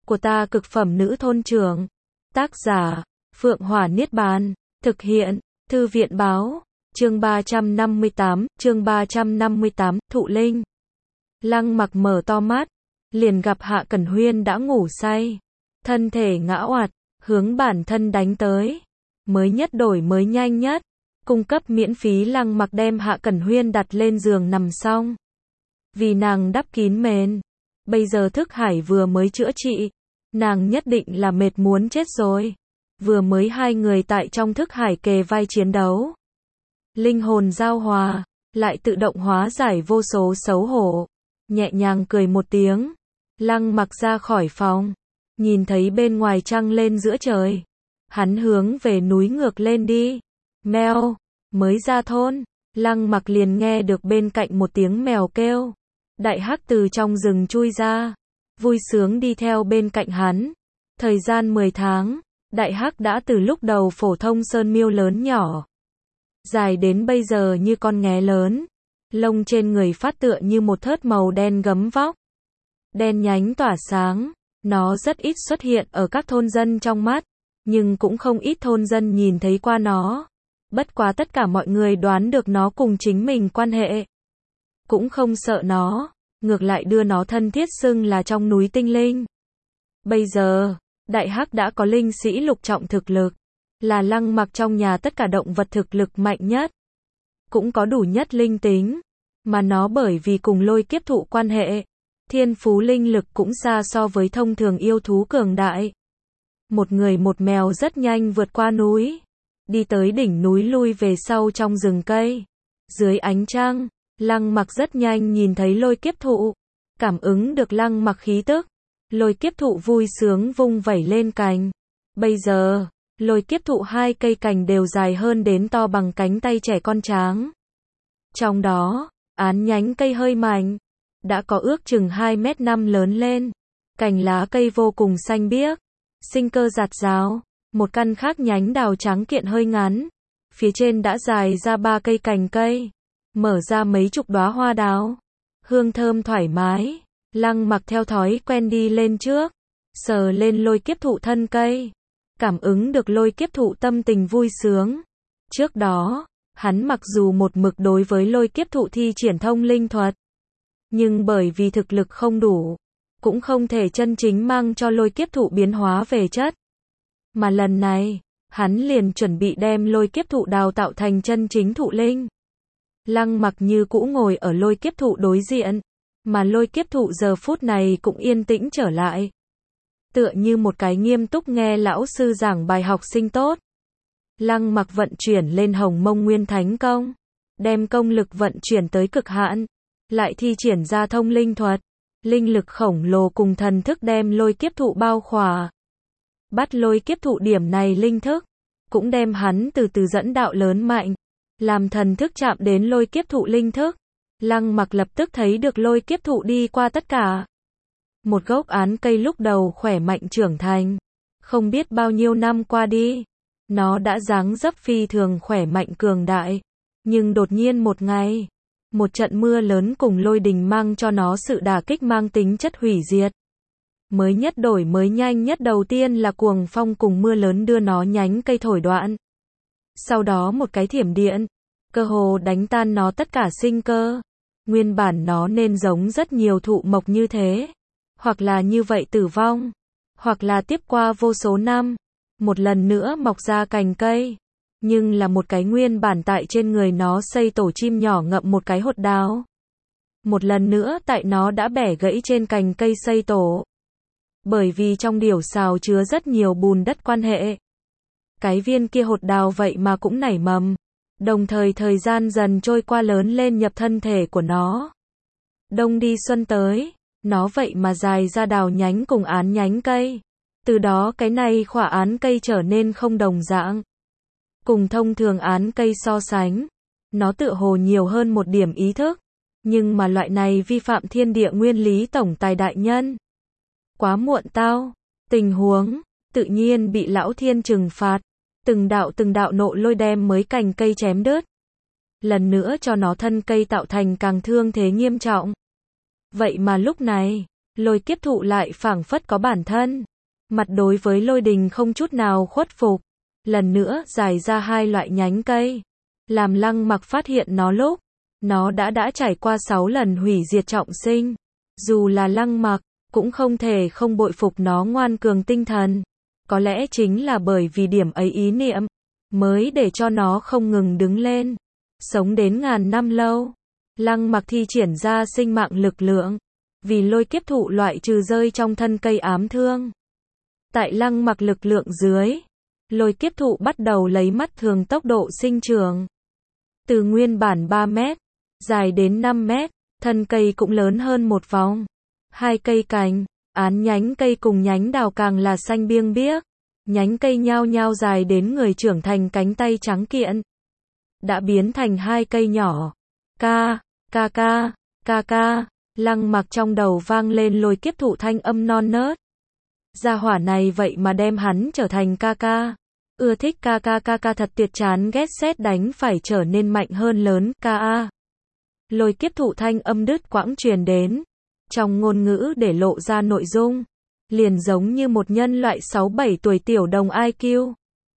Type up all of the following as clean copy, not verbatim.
của ta cực phẩm nữ thôn trưởng. Tác giả, Phượng Hỏa Niết Bàn. Thực hiện, Thư viện báo. Chương 358, Thụ Linh. Lăng Mặc mở to mắt, liền gặp Hạ Cẩn Huyên đã ngủ say. Thân thể ngã oạt, hướng bản thân đánh tới. Mới nhất đổi mới nhanh nhất. Cung cấp miễn phí. Lăng Mặc đem Hạ Cẩn Huyên đặt lên giường nằm xong. Vì nàng đắp kín mền. Bây giờ thức hải vừa mới chữa trị. Nàng nhất định là mệt muốn chết rồi. Vừa mới hai người tại trong thức hải kề vai chiến đấu. Linh hồn giao hòa, lại tự động hóa giải vô số xấu hổ. Nhẹ nhàng cười một tiếng. Lăng Mặc ra khỏi phòng. Nhìn thấy bên ngoài trăng lên giữa trời. Hắn hướng về núi ngược lên đi. Mèo, mới ra thôn. Lăng Mặc liền nghe được bên cạnh một tiếng mèo kêu. Đại hắc từ trong rừng chui ra. Vui sướng đi theo bên cạnh hắn. Thời gian 10 tháng. Đại hắc đã từ lúc đầu phổ thông sơn miêu lớn nhỏ. Dài đến bây giờ như con nghé lớn. Lông trên người phát tựa như một thớt màu đen gấm vóc. Đen nhánh tỏa sáng. Nó rất ít xuất hiện ở các thôn dân trong mắt. Nhưng cũng không ít thôn dân nhìn thấy qua nó. Bất quá tất cả mọi người đoán được nó cùng chính mình quan hệ. Cũng không sợ nó. Ngược lại đưa nó thân thiết xưng là trong núi tinh linh. Bây giờ, Đại hắc đã có linh sĩ lục trọng thực lực. Là Lăng Mặc trong nhà tất cả động vật thực lực mạnh nhất. Cũng có đủ nhất linh tính. Mà nó bởi vì cùng lôi kiếp thụ quan hệ. Thiên phú linh lực cũng xa so với thông thường yêu thú cường đại. Một người một mèo rất nhanh vượt qua núi. Đi tới đỉnh núi lui về sau trong rừng cây. Dưới ánh trăng, Lăng Mặc rất nhanh nhìn thấy lôi kiếp thụ. Cảm ứng được Lăng Mặc khí tức. Lôi kiếp thụ vui sướng vung vẩy lên cành. Bây giờ, lôi kiếp thụ hai cây cành đều dài hơn đến to bằng cánh tay trẻ con tráng. Trong đó, án nhánh cây hơi mạnh. Đã có ước chừng 2m5 lớn lên. Cành lá cây vô cùng xanh biếc. Sinh cơ rạt rào. Một căn khác nhánh đào trắng kiện hơi ngắn. Phía trên đã dài ra 3 cây cành cây. Mở ra mấy chục đóa hoa đào. Hương thơm thoải mái. Lăng Mặc theo thói quen đi lên trước. Sờ lên lôi kiếp thụ thân cây. Cảm ứng được lôi kiếp thụ tâm tình vui sướng. Trước đó, hắn mặc dù một mực đối với lôi kiếp thụ thi triển thông linh thuật. Nhưng bởi vì thực lực không đủ. Cũng không thể chân chính mang cho lôi kiếp thụ biến hóa về chất. Mà lần này, hắn liền chuẩn bị đem lôi kiếp thụ đào tạo thành chân chính thụ linh. Lăng Mặc như cũ ngồi ở lôi kiếp thụ đối diện. Mà lôi kiếp thụ giờ phút này cũng yên tĩnh trở lại. Tựa như một cái nghiêm túc nghe lão sư giảng bài học sinh tốt. Lăng Mặc vận chuyển lên Hồng Mông Nguyên Thánh Công. Đem công lực vận chuyển tới cực hạn. Lại thi triển ra thông linh thuật. Linh lực khổng lồ cùng thần thức đem lôi kiếp thụ bao khỏa. Bắt lôi kiếp thụ điểm này linh thức. Cũng đem hắn từ từ dẫn đạo lớn mạnh. Làm thần thức chạm đến lôi kiếp thụ linh thức. Lăng Mặc lập tức thấy được lôi kiếp thụ đi qua tất cả. Một gốc án cây lúc đầu khỏe mạnh trưởng thành. Không biết bao nhiêu năm qua đi. Nó đã dáng dấp phi thường khỏe mạnh cường đại. Nhưng đột nhiên một ngày. Một trận mưa lớn cùng lôi đình mang cho nó sự đả kích mang tính chất hủy diệt. Mới nhất đổi mới nhanh nhất đầu tiên là cuồng phong cùng mưa lớn đưa nó nhánh cây thổi đoạn. Sau đó một cái thiểm điện. Cơ hồ đánh tan nó tất cả sinh cơ. Nguyên bản nó nên giống rất nhiều thụ mộc như thế. Hoặc là như vậy tử vong. Hoặc là tiếp qua vô số năm. Một lần nữa mọc ra cành cây. Nhưng là một cái nguyên bản tại trên người nó xây tổ chim nhỏ ngậm một cái hột đào. Một lần nữa tại nó đã bẻ gãy trên cành cây xây tổ. Bởi vì trong điểu xào chứa rất nhiều bùn đất quan hệ. Cái viên kia hột đào vậy mà cũng nảy mầm. Đồng thời thời gian dần trôi qua lớn lên nhập thân thể của nó. Đông đi xuân tới. Nó vậy mà dài ra đào nhánh cùng án nhánh cây. Từ đó cái này khỏa án cây trở nên không đồng dạng. Cùng thông thường án cây so sánh. Nó tựa hồ nhiều hơn một điểm ý thức. Nhưng mà loại này vi phạm thiên địa nguyên lý tổng tài đại nhân. Quá muộn tao. Tình huống. Tự nhiên bị lão thiên trừng phạt. Từng đạo nộ lôi đem mới cành cây chém đứt. Lần nữa cho nó thân cây tạo thành càng thương thế nghiêm trọng. Vậy mà lúc này, Lôi kiếp thụ lại phảng phất có bản thân. Mặt đối với lôi đình không chút nào khuất phục. Lần nữa dài ra hai loại nhánh cây. Làm Lăng Mặc phát hiện nó lúc, nó đã trải qua 6 lần hủy diệt trọng sinh. Dù là Lăng Mặc, cũng không thể không bội phục nó ngoan cường tinh thần. Có lẽ chính là bởi vì điểm ấy ý niệm, mới để cho nó không ngừng đứng lên. Sống đến ngàn năm lâu. Lăng Mặc thi triển ra sinh mạng lực lượng. Vì lôi kiếp thụ loại trừ rơi trong thân cây ám thương. Tại Lăng Mặc lực lượng dưới, lôi kiếp thụ bắt đầu lấy mắt thường tốc độ sinh trưởng. Từ nguyên bản 3 mét, dài đến 5 mét, thân cây cũng lớn hơn một vòng. Hai cây cành, án nhánh cây cùng nhánh đào càng là xanh biêng biếc. Nhánh cây nhao nhao dài đến người trưởng thành cánh tay trắng kiện. Đã biến thành hai cây nhỏ. Ca, ca ca, ca ca. Lăng Mặc trong đầu vang lên lôi kiếp thụ thanh âm non nớt. Gia hỏa này vậy mà đem hắn trở thành ca ca. Ưa thích ca ca ca ca thật tuyệt, chán ghét sét đánh phải trở nên mạnh hơn lớn ca a. Lôi kiếp thụ thanh âm đứt quãng truyền đến. Trong ngôn ngữ để lộ ra nội dung. Liền giống như một nhân loại 6-7 tuổi tiểu đồng IQ.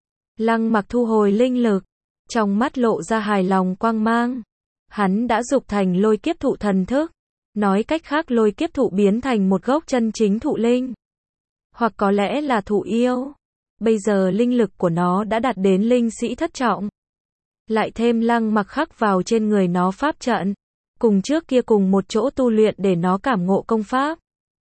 Lăng Mặc thu hồi linh lực. Trong mắt lộ ra hài lòng quang mang. Hắn đã dục thành lôi kiếp thụ thần thức. Nói cách khác lôi kiếp thụ biến thành một gốc chân chính thụ linh. Hoặc có lẽ là thụ yêu. Bây giờ linh lực của nó đã đạt đến linh sĩ thất trọng. Lại thêm Lăng Mặc khắc vào trên người nó pháp trận. Cùng trước kia cùng một chỗ tu luyện để nó cảm ngộ công pháp.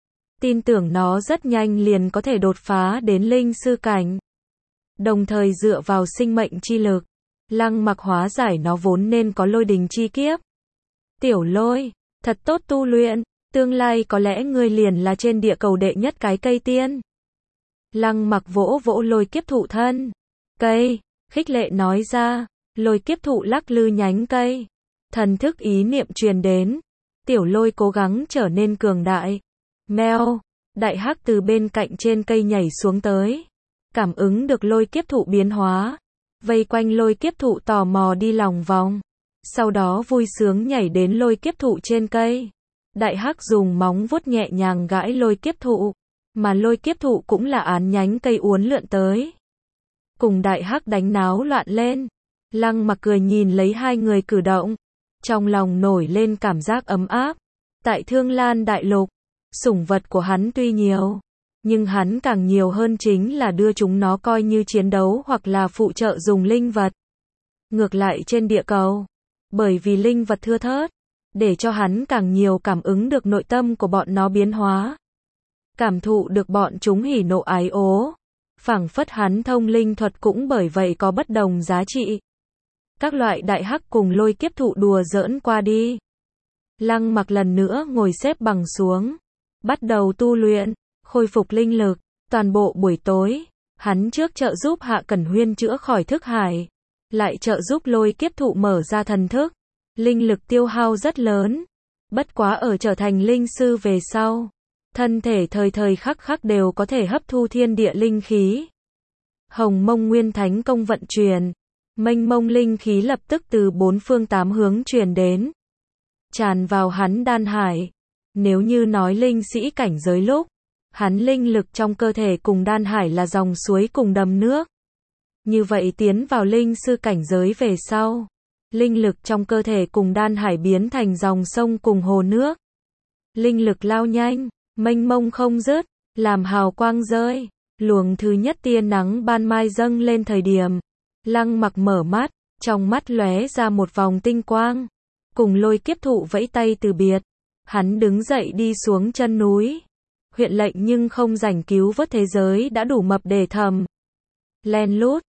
Tin tưởng nó rất nhanh liền có thể đột phá đến linh sư cảnh. Đồng thời dựa vào sinh mệnh chi lực, Lăng Mặc hóa giải nó vốn nên có lôi đình chi kiếp. Tiểu Lôi, thật tốt tu luyện, tương lai có lẽ ngươi liền là trên địa cầu đệ nhất cái cây tiên. Lăng Mặc vỗ vỗ lôi kiếp thụ thân. Cây, khích lệ nói ra, lôi kiếp thụ lắc lư nhánh cây. Thần thức ý niệm truyền đến. Tiểu Lôi cố gắng trở nên cường đại. Mèo, đại hắc từ bên cạnh trên cây nhảy xuống tới. Cảm ứng được lôi kiếp thụ biến hóa. Vây quanh lôi kiếp thụ tò mò đi lòng vòng. Sau đó vui sướng nhảy đến lôi kiếp thụ trên cây. Đại hắc dùng móng vuốt nhẹ nhàng gãi lôi kiếp thụ. Mà lôi kiếp thụ cũng là án nhánh cây uốn lượn tới. Cùng đại hắc đánh náo loạn lên. Lăng Mặc cười nhìn lấy hai người cử động. Trong lòng nổi lên cảm giác ấm áp. Tại Thương Lan Đại Lục, sủng vật của hắn tuy nhiều, nhưng hắn càng nhiều hơn chính là đưa chúng nó coi như chiến đấu hoặc là phụ trợ dùng linh vật. Ngược lại trên địa cầu, bởi vì linh vật thưa thớt, để cho hắn càng nhiều cảm ứng được nội tâm của bọn nó biến hóa. Cảm thụ được bọn chúng hỉ nộ ái ố. Phảng phất hắn thông linh thuật cũng bởi vậy có bất đồng giá trị. Các loại đại hắc cùng lôi kiếp thụ đùa giỡn qua đi. Lăng Mặc lần nữa ngồi xếp bằng xuống. Bắt đầu tu luyện, khôi phục linh lực. Toàn bộ buổi tối, hắn trước trợ giúp Hạ Cẩn Huyên chữa khỏi thức hải. Lại trợ giúp lôi kiếp thụ mở ra thần thức. Linh lực tiêu hao rất lớn. Bất quá ở trở thành linh sư về sau. Thân thể thời thời khắc khắc đều có thể hấp thu thiên địa linh khí. Hồng Mông Nguyên Thánh Công vận chuyển. Mênh mông linh khí lập tức từ 4 phương 8 hướng truyền đến. Tràn vào hắn đan hải. Nếu như nói linh sĩ cảnh giới lúc, hắn linh lực trong cơ thể cùng đan hải là dòng suối cùng đầm nước. Như vậy tiến vào linh sư cảnh giới về sau, linh lực trong cơ thể cùng đan hải biến thành dòng sông cùng hồ nước. Linh lực lao nhanh, mênh mông không dứt, làm hào quang rơi. Luồng thứ nhất tia nắng ban mai dâng lên thời điểm, Lăng Mặc mở mắt, trong mắt lóe ra một vòng tinh quang. Cùng lôi kiếp thụ vẫy tay từ biệt, hắn đứng dậy đi xuống chân núi. Huyện lệnh nhưng không rảnh cứu vớt thế giới đã đủ mập để thầm. Len lút,